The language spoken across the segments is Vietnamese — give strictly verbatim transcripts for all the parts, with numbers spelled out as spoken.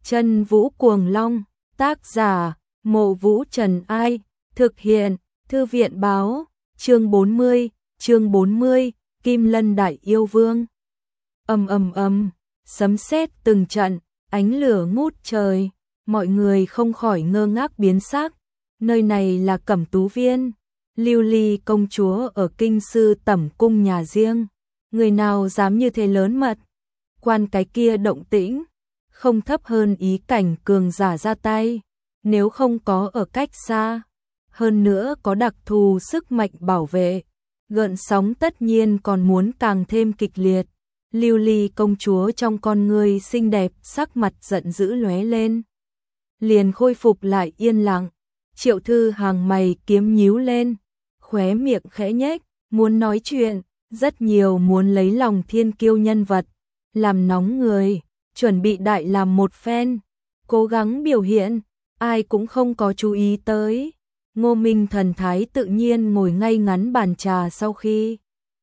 Chân Vũ Cuồng Long, tác giả, Mộ Vũ Trần Ai, thực hiện, Thư viện báo, chương bốn mươi, chương bốn mươi, Kim Lân Đại Yêu Vương. Ầm ầm ầm, sấm sét từng trận, ánh lửa ngút trời, mọi người không khỏi ngơ ngác biến sắc. Nơi này là Cẩm Tú Viên, Lưu Ly công chúa ở Kinh sư tẩm cung nhà riêng, người nào dám như thế lớn mật. Quan cái kia động tĩnh, không thấp hơn ý cảnh cường giả ra tay, nếu không có ở cách xa, hơn nữa có đặc thù sức mạnh bảo vệ, gợn sóng tất nhiên còn muốn càng thêm kịch liệt. Lưu Ly công chúa trong con ngươi xinh đẹp, sắc mặt giận dữ lóe lên, liền khôi phục lại yên lặng. Triệu Thư hàng mày kiếm nhíu lên, khóe miệng khẽ nhếch, muốn nói chuyện, rất nhiều muốn lấy lòng thiên kiêu nhân vật, làm nóng người, chuẩn bị đại làm một phen, cố gắng biểu hiện, ai cũng không có chú ý tới. Ngô Minh thần thái tự nhiên ngồi ngay ngắn bàn trà, sau khi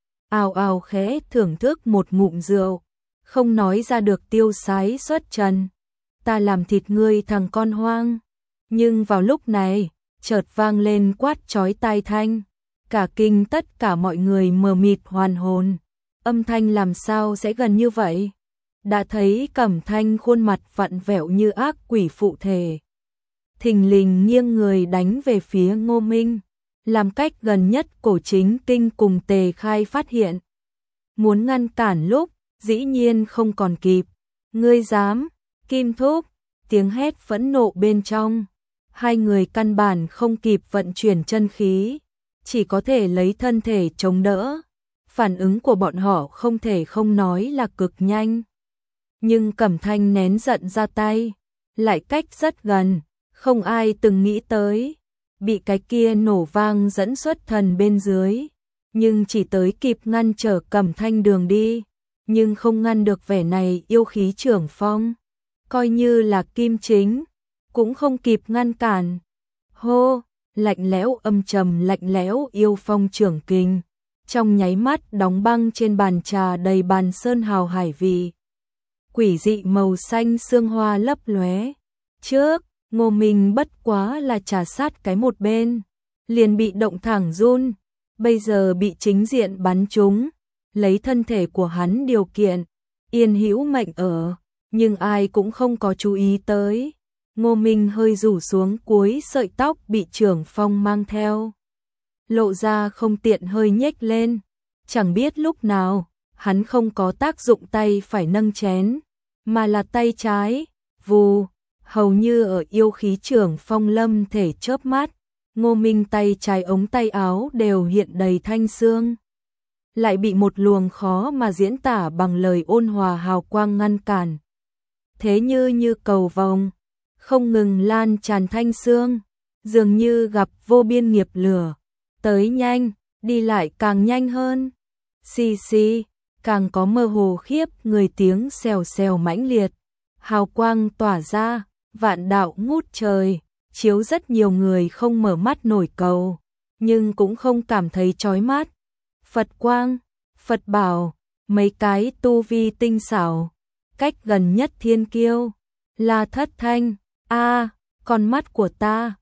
ào ào khẽ thưởng thức một ngụm rượu, không nói ra được tiêu sái xuất trần. Ta làm thịt ngươi thằng con hoang. Nhưng vào lúc này, chợt vang lên quát chói tai thanh, cả kinh tất cả mọi người mờ mịt hoàn hồn. Âm thanh làm sao sẽ gần như vậy? Đã thấy Cẩm Thanh khuôn mặt vặn vẹo như ác quỷ phụ thể, thình lình nghiêng người đánh về phía Ngô Minh, làm cách gần nhất Cổ Chính Kinh cùng Tề Khai phát hiện. Muốn ngăn cản lúc, dĩ nhiên không còn kịp. Ngươi dám, Kim Thúc, tiếng hét phẫn nộ bên trong. Hai người căn bản không kịp vận chuyển chân khí, chỉ có thể lấy thân thể chống đỡ. Phản ứng của bọn họ không thể không nói là cực nhanh. Nhưng Cẩm Thanh nén giận ra tay, lại cách rất gần, không ai từng nghĩ tới. Bị cái kia nổ vang dẫn xuất thần bên dưới, nhưng chỉ tới kịp ngăn trở Cẩm Thanh đường đi, nhưng không ngăn được vẻ này yêu khí trưởng phong. Coi như là Kim Chính, cũng không kịp ngăn cản. Hô, lạnh lẽo âm trầm lạnh lẽo yêu phong trưởng kình, trong nháy mắt đóng băng trên bàn trà đầy bàn sơn hào hải vị. Quỷ dị màu xanh sương hoa lấp lóe. Trước, Ngô Minh bất quá là trà sát cái một bên, liền bị động thẳng run, bây giờ bị chính diện bắn trúng, lấy thân thể của hắn điều kiện, yên hữu mệnh ở, nhưng ai cũng không có chú ý tới. Ngô Minh hơi rủ xuống cuối sợi tóc bị trưởng phong mang theo, lộ ra không tiện hơi nhếch lên, chẳng biết lúc nào, hắn không có tác dụng tay phải nâng chén, mà là tay trái, vù, hầu như ở yêu khí trưởng phong lâm thể chớp mắt, Ngô Minh tay trái ống tay áo đều hiện đầy thanh xương, lại bị một luồng khó mà diễn tả bằng lời ôn hòa hào quang ngăn cản. Thế như như cầu vồng, không ngừng lan tràn thanh xương, dường như gặp vô biên nghiệp lửa, tới nhanh, đi lại càng nhanh hơn. Xì xì, càng có mơ hồ khiếp người tiếng xèo xèo mãnh liệt, hào quang tỏa ra, vạn đạo ngút trời, chiếu rất nhiều người không mở mắt nổi cầu, nhưng cũng không cảm thấy chói mắt. Phật quang, Phật bảo, mấy cái tu vi tinh xảo, cách gần nhất thiên kiêu, là Thất Thanh, a, con mắt của ta,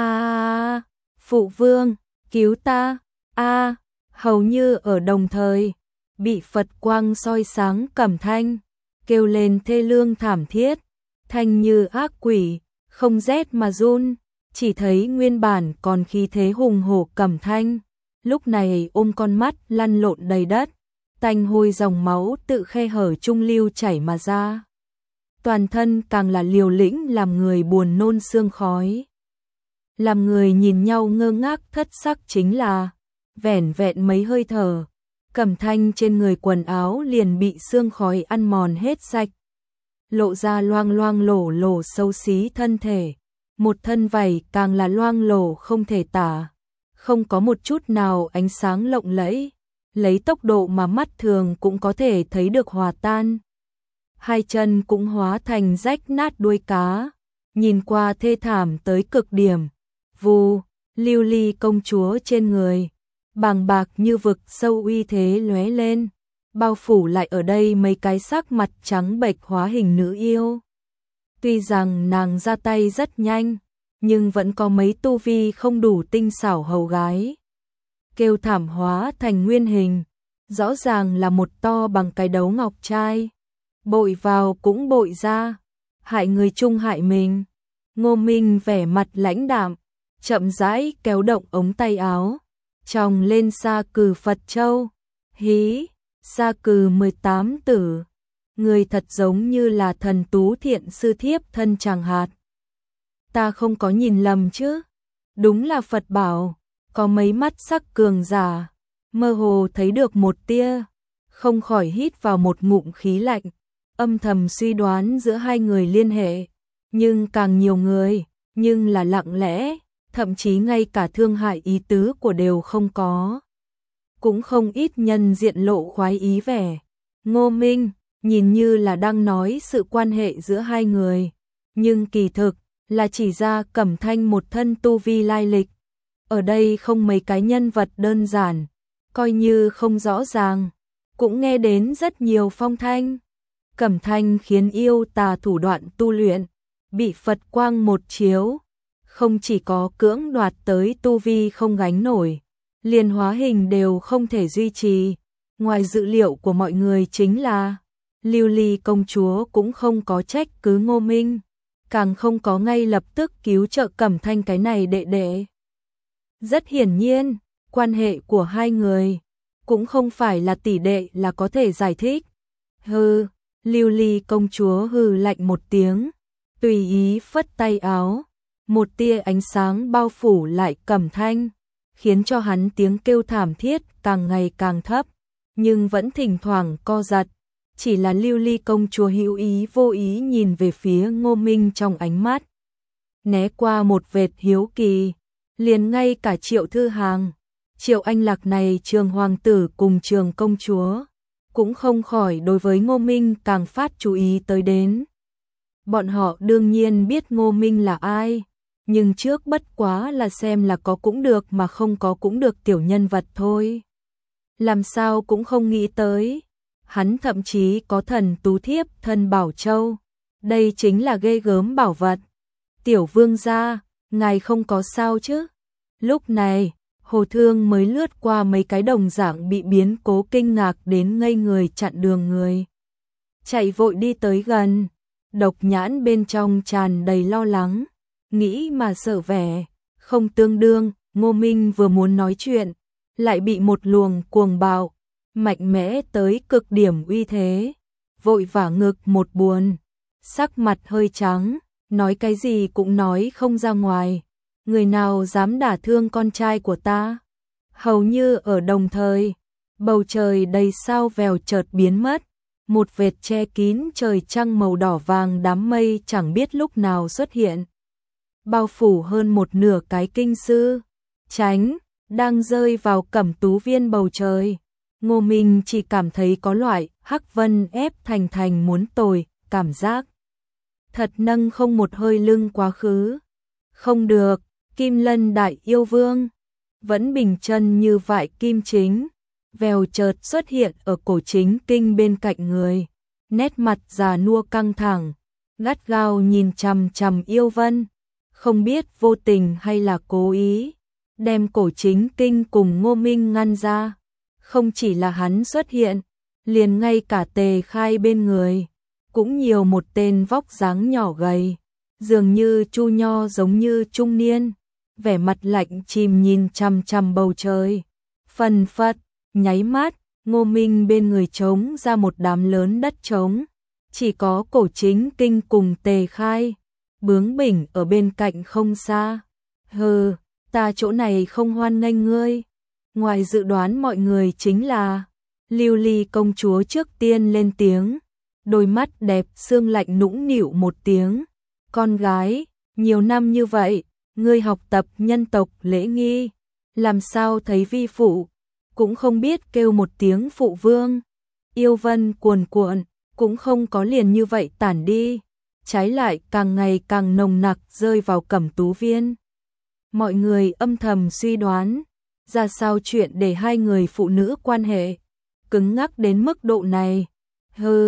a, phụ vương, cứu ta, a, hầu như ở đồng thời, bị Phật quang soi sáng Cẩm Thanh, kêu lên thê lương thảm thiết, thanh như ác quỷ, không rét mà run, chỉ thấy nguyên bản còn khí thế hùng hổ Cẩm Thanh, lúc này ôm con mắt lăn lộn đầy đất, tanh hôi dòng máu tự khe hở trung lưu chảy mà ra. Toàn thân càng là liều lĩnh làm người buồn nôn sương khói. Làm người nhìn nhau ngơ ngác thất sắc chính là, vẻn vẹn mấy hơi thở, Cẩm Thanh trên người quần áo liền bị sương khói ăn mòn hết sạch, lộ ra loang loang lổ lổ xấu xí thân thể, một thân vảy càng là loang lổ không thể tả, không có một chút nào ánh sáng lộng lẫy, lấy tốc độ mà mắt thường cũng có thể thấy được hòa tan. Hai chân cũng hóa thành rách nát đuôi cá, nhìn qua thê thảm tới cực điểm. Vù, Lưu Ly công chúa trên người, bàng bạc như vực sâu uy thế lóe lên, bao phủ lại ở đây mấy cái sắc mặt trắng bệch hóa hình nữ yêu. Tuy rằng nàng ra tay rất nhanh, nhưng vẫn có mấy tu vi không đủ tinh xảo hầu gái. Kêu thảm hóa thành nguyên hình, rõ ràng là một to bằng cái đấu ngọc trai. Bội vào cũng bội ra, hại người chung hại mình. Ngô Minh vẻ mặt lãnh đạm, chậm rãi kéo động ống tay áo, tròng lên sa cừ Phật Châu. Hí, sa cừ mười tám tử, người thật giống như là thần tú thiện sư thiếp thân chàng hạt. Ta không có nhìn lầm chứ? Đúng là Phật bảo, có mấy mắt sắc cường giả, mơ hồ thấy được một tia, không khỏi hít vào một ngụm khí lạnh, âm thầm suy đoán giữa hai người liên hệ, nhưng càng nhiều người, nhưng là lặng lẽ, thậm chí ngay cả thương hại ý tứ của đều không có. Cũng không ít nhân diện lộ khoái ý vẻ. Ngô Minh nhìn như là đang nói sự quan hệ giữa hai người, nhưng kỳ thực là chỉ ra Cẩm Thanh một thân tu vi lai lịch. Ở đây không mấy cái nhân vật đơn giản, coi như không rõ ràng, cũng nghe đến rất nhiều phong thanh. Cẩm Thanh khiến yêu tà thủ đoạn tu luyện, bị Phật quang một chiếu, không chỉ có cưỡng đoạt tới tu vi không gánh nổi, liền hóa hình đều không thể duy trì. Ngoài dự liệu của mọi người chính là Lưu Ly công chúa cũng không có trách cứ Ngô Minh, càng không có ngay lập tức cứu trợ Cẩm Thanh cái này đệ đệ. Rất hiển nhiên, quan hệ của hai người cũng không phải là tỷ đệ là có thể giải thích. Hừ, Lưu Ly công chúa hừ lạnh một tiếng, tùy ý phất tay áo, một tia ánh sáng bao phủ lại Cẩm Thanh, khiến cho hắn tiếng kêu thảm thiết càng ngày càng thấp, nhưng vẫn thỉnh thoảng co giật. Chỉ là Lưu Ly công chúa hữu ý vô ý nhìn về phía Ngô Minh trong ánh mắt, né qua một vệt hiếu kỳ, liền ngay cả Triệu Thư Hàng, Triệu Anh Lạc này Trường hoàng tử cùng Trường công chúa, cũng không khỏi đối với Ngô Minh càng phát chú ý tới đến. Bọn họ đương nhiên biết Ngô Minh là ai, nhưng trước bất quá là xem là có cũng được mà không có cũng được tiểu nhân vật thôi. Làm sao cũng không nghĩ tới, hắn thậm chí có thần tú thiếp thân Bảo Châu, đây chính là ghê gớm bảo vật. Tiểu vương gia, ngài không có sao chứ? Lúc này, Hồ Thương mới lướt qua mấy cái đồng dạng bị biến cố kinh ngạc đến ngây người chặn đường người. Chạy vội đi tới gần, độc nhãn bên trong tràn đầy lo lắng, nghĩ mà sợ vẻ, không tương đương. Ngô Minh vừa muốn nói chuyện, lại bị một luồng cuồng bạo, mạnh mẽ tới cực điểm uy thế, vội vả ngực một buồn, sắc mặt hơi trắng, nói cái gì cũng nói không ra ngoài. Người nào dám đả thương con trai của ta? Hầu như ở đồng thời, bầu trời đầy sao vèo chợt biến mất, một vệt che kín trời trăng màu đỏ vàng, đám mây chẳng biết lúc nào xuất hiện, bao phủ hơn một nửa cái kinh sư. Tránh, đang rơi vào Cẩm Tú Viên bầu trời. Ngô Minh chỉ cảm thấy có loại hắc vân ép thành thành muốn tồi, cảm giác thật nâng không một hơi lưng quá khứ. Không được, Kim Lân Đại Yêu Vương vẫn bình chân như vại kim chính, vèo chợt xuất hiện ở cổ chính kinh bên cạnh người, nét mặt già nua căng thẳng, gắt gao nhìn chằm chằm Yêu Vân, không biết vô tình hay là cố ý, đem cổ chính kinh cùng Ngô Minh ngăn ra. Không chỉ là hắn xuất hiện, liền ngay cả Tề Khai bên người, cũng nhiều một tên vóc dáng nhỏ gầy, dường như Chu Nho giống như trung niên, vẻ mặt lạnh chìm nhìn chằm chằm bầu trời. Phần phật, nháy mắt, Ngô Minh bên người trống ra một đám lớn đất trống, chỉ có cổ chính kinh cùng Tề Khai, bướng bỉnh ở bên cạnh không xa. Hừ, ta chỗ này không hoan nghênh ngươi. Ngoài dự đoán mọi người chính là Lưu Ly công chúa trước tiên lên tiếng, đôi mắt đẹp sương lạnh nũng nịu một tiếng. Con gái, nhiều năm như vậy, ngươi học tập nhân tộc lễ nghi, làm sao thấy vi phụ, cũng không biết kêu một tiếng phụ vương. Yêu Vân cuồn cuộn, cũng không có liền như vậy tản đi, trái lại càng ngày càng nồng nặc rơi vào Cẩm Tú Viên. Mọi người âm thầm suy đoán, ra sao chuyện để hai người phụ nữ quan hệ cứng ngắc đến mức độ này. Hừ,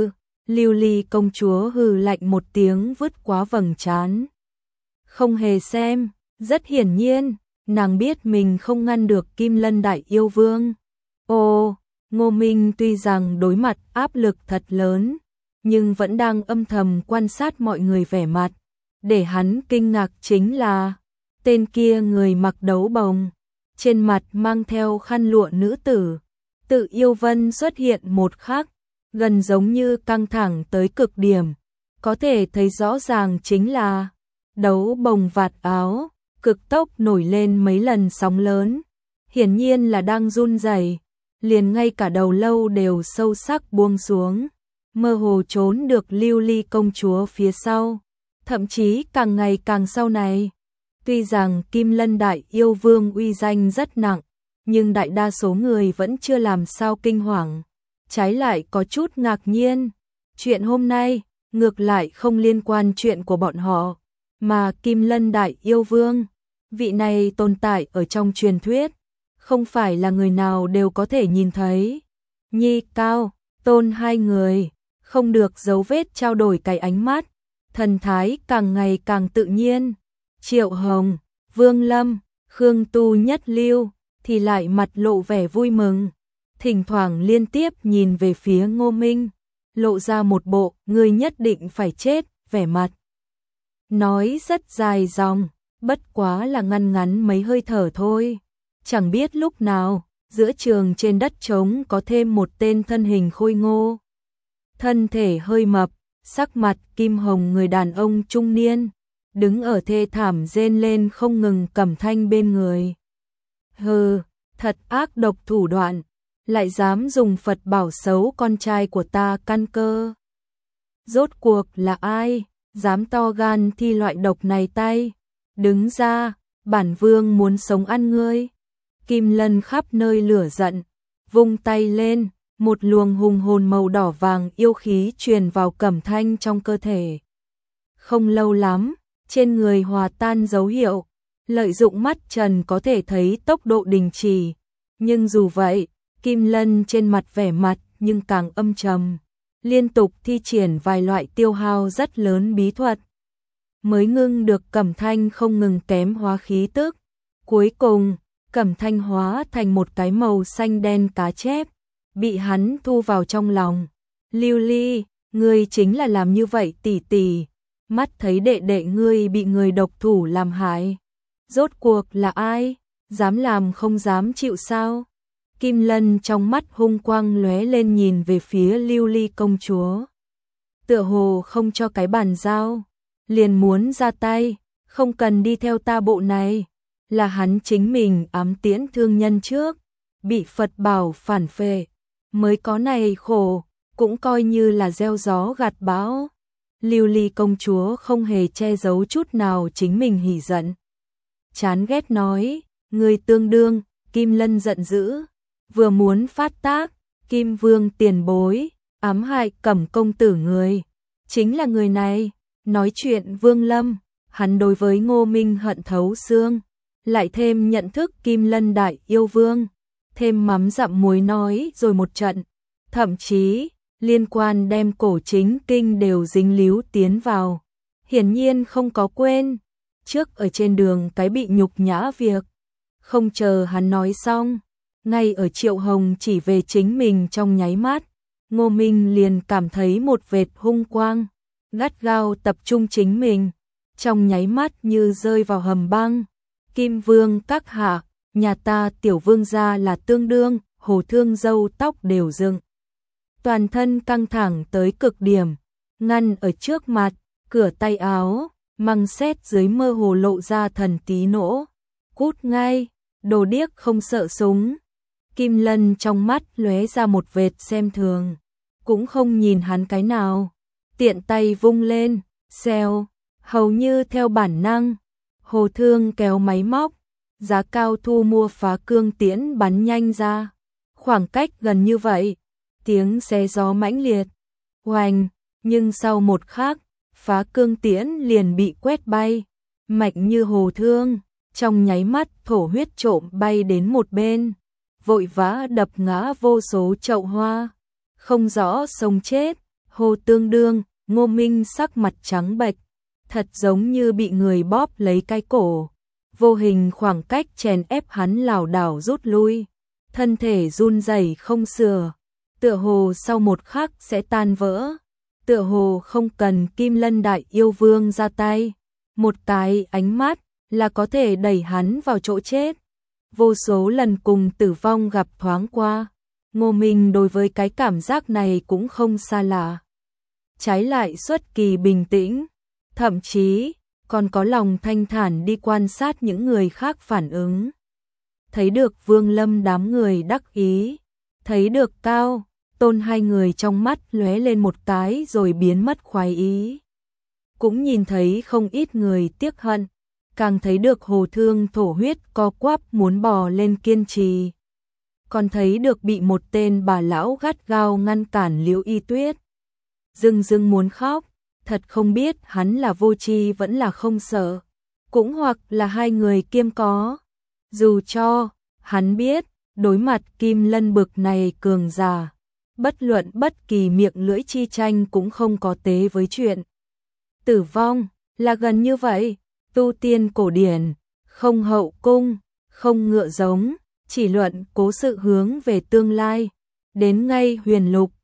Lưu Ly công chúa hừ lạnh một tiếng vứt quá vầng trán. Không hề xem, rất hiển nhiên, nàng biết mình không ngăn được Kim Lân Đại Yêu Vương. Ồ, Ngô Minh tuy rằng đối mặt áp lực thật lớn, nhưng vẫn đang âm thầm quan sát mọi người vẻ mặt. Để hắn kinh ngạc chính là, tên kia người mặc đấu bồng, trên mặt mang theo khăn lụa nữ tử, Tự Yêu Vân xuất hiện một khắc, gần giống như căng thẳng tới cực điểm, có thể thấy rõ ràng chính là đấu bồng vạt áo, cực tốc nổi lên mấy lần sóng lớn, hiển nhiên là đang run rẩy, liền ngay cả đầu lâu đều sâu sắc buông xuống, mơ hồ trốn được Lưu Ly công chúa phía sau, thậm chí càng ngày càng sau này. Tuy rằng Kim Lân Đại Yêu Vương uy danh rất nặng, nhưng đại đa số người vẫn chưa làm sao kinh hoàng, trái lại có chút ngạc nhiên. Chuyện hôm nay, ngược lại không liên quan chuyện của bọn họ, mà Kim Lân Đại Yêu Vương, vị này tồn tại ở trong truyền thuyết, không phải là người nào đều có thể nhìn thấy. Nhi Cao, Tôn hai người, không được dấu vết trao đổi cái ánh mắt, thần thái càng ngày càng tự nhiên. Triệu Hồng, Vương Lâm, Khương Tu Nhất Lưu thì lại mặt lộ vẻ vui mừng, thỉnh thoảng liên tiếp nhìn về phía Ngô Minh, lộ ra một bộ người nhất định phải chết vẻ mặt. Nói rất dài dòng, bất quá là ngăn ngắn mấy hơi thở thôi. Chẳng biết lúc nào, giữa trường trên đất trống có thêm một tên thân hình khôi ngô. Thân thể hơi mập, sắc mặt kim hồng người đàn ông trung niên, đứng ở thê thảm rên lên không ngừng Cẩm Thanh bên người. Hừ, thật ác độc thủ đoạn, lại dám dùng Phật bảo xấu con trai của ta căn cơ. Rốt cuộc là ai, dám to gan thi loại độc này tay, đứng ra, bản vương muốn sống ăn ngươi. Kim Lân khắp nơi lửa giận, vung tay lên, một luồng hùng hồn màu đỏ vàng yêu khí truyền vào Cẩm Thanh trong cơ thể. Không lâu lắm, trên người hòa tan dấu hiệu, lợi dụng mắt trần có thể thấy tốc độ đình chỉ, nhưng dù vậy, Kim Lân trên mặt vẻ mặt nhưng càng âm trầm, liên tục thi triển vài loại tiêu hao rất lớn bí thuật, mới ngưng được Cẩm Thanh không ngừng kém hóa khí tức. Cuối cùng, Cẩm Thanh hóa thành một cái màu xanh đen cá chép, bị hắn thu vào trong lòng. Lưu Ly, ngươi chính là làm như vậy tỷ tỷ, mắt thấy đệ đệ ngươi bị người độc thủ làm hại. Rốt cuộc là ai, dám làm không dám chịu sao? Kim Lân trong mắt hung quang lóe lên nhìn về phía Lưu Ly công chúa. Tựa hồ không cho cái bàn giao, liền muốn ra tay, không cần đi theo ta bộ này. Là hắn chính mình ám tiễn thương nhân trước, bị Phật bảo phản phệ, mới có này khổ, cũng coi như là gieo gió gặt bão. Lưu Ly công chúa không hề che giấu chút nào chính mình hỉ giận. Chán ghét nói, người tương đương, Kim Lân giận dữ, vừa muốn phát tác, Kim Vương tiền bối, ám hại Cẩm công tử người. Chính là người này, nói chuyện Vương Lâm, hắn đối với Ngô Minh hận thấu xương. Lại thêm nhận thức Kim Lân Đại Yêu Vương, thêm mắm dặm muối nói rồi một trận, thậm chí liên quan đem cổ chính kinh đều dính líu tiến vào. Hiển nhiên không có quên, trước ở trên đường cái bị nhục nhã việc. Không chờ hắn nói xong, ngay ở Triệu Hồng chỉ về chính mình trong nháy mắt, Ngô Minh liền cảm thấy một vệt hung quang, gắt gao tập trung chính mình, trong nháy mắt như rơi vào hầm băng. Kim Vương các hạ, nhà ta tiểu vương gia là tương đương, Hồ Thương râu tóc đều dựng. Toàn thân căng thẳng tới cực điểm, ngăn ở trước mặt, cửa tay áo, măng xét dưới mơ hồ lộ ra thần tí nỗ. Cút ngay, đồ điếc không sợ súng. Kim Lân trong mắt lóe ra một vệt xem thường, cũng không nhìn hắn cái nào. Tiện tay vung lên, xèo, hầu như theo bản năng. Hồ Thương kéo máy móc, giá cao thu mua phá cương tiễn bắn nhanh ra. Khoảng cách gần như vậy, tiếng xé gió mãnh liệt, oanh, nhưng sau một khắc, phá cương tiễn liền bị quét bay, mạnh như Hồ Thương, trong nháy mắt thổ huyết trộm bay đến một bên, vội vã đập ngã vô số chậu hoa, không rõ sống chết, Hồ Tương Đương, Ngô Minh sắc mặt trắng bệch, thật giống như bị người bóp lấy cái cổ. Vô hình khoảng cách chèn ép hắn lảo đảo rút lui, thân thể run rẩy không sửa, tựa hồ sau một khắc sẽ tan vỡ. Tựa hồ không cần Kim Lân Đại Yêu Vương ra tay, một cái ánh mắt là có thể đẩy hắn vào chỗ chết. Vô số lần cùng tử vong gặp thoáng qua, Ngô Minh đối với cái cảm giác này cũng không xa lạ. Trái lại xuất kỳ bình tĩnh, thậm chí còn có lòng thanh thản đi quan sát những người khác phản ứng. Thấy được Vương Lâm đám người đắc ý, thấy được Cao, Tôn hai người trong mắt lóe lên một cái rồi biến mất khoái ý. Cũng nhìn thấy không ít người tiếc hận, càng thấy được Hồ Thương thổ huyết co quắp muốn bò lên kiên trì. Còn thấy được bị một tên bà lão gắt gao ngăn cản Liễu Y Tuyết. Dưng dưng muốn khóc, thật không biết hắn là vô tri vẫn là không sợ, cũng hoặc là hai người kiêm có. Dù cho, hắn biết, đối mặt Kim Lân bực này cường giả, bất luận bất kỳ miệng lưỡi chi tranh cũng không có tế với chuyện tử vong, là gần như vậy. Tu tiên cổ điển, không hậu cung, không ngựa giống, chỉ luận cố sự hướng về tương lai. Đến ngay huyền lục,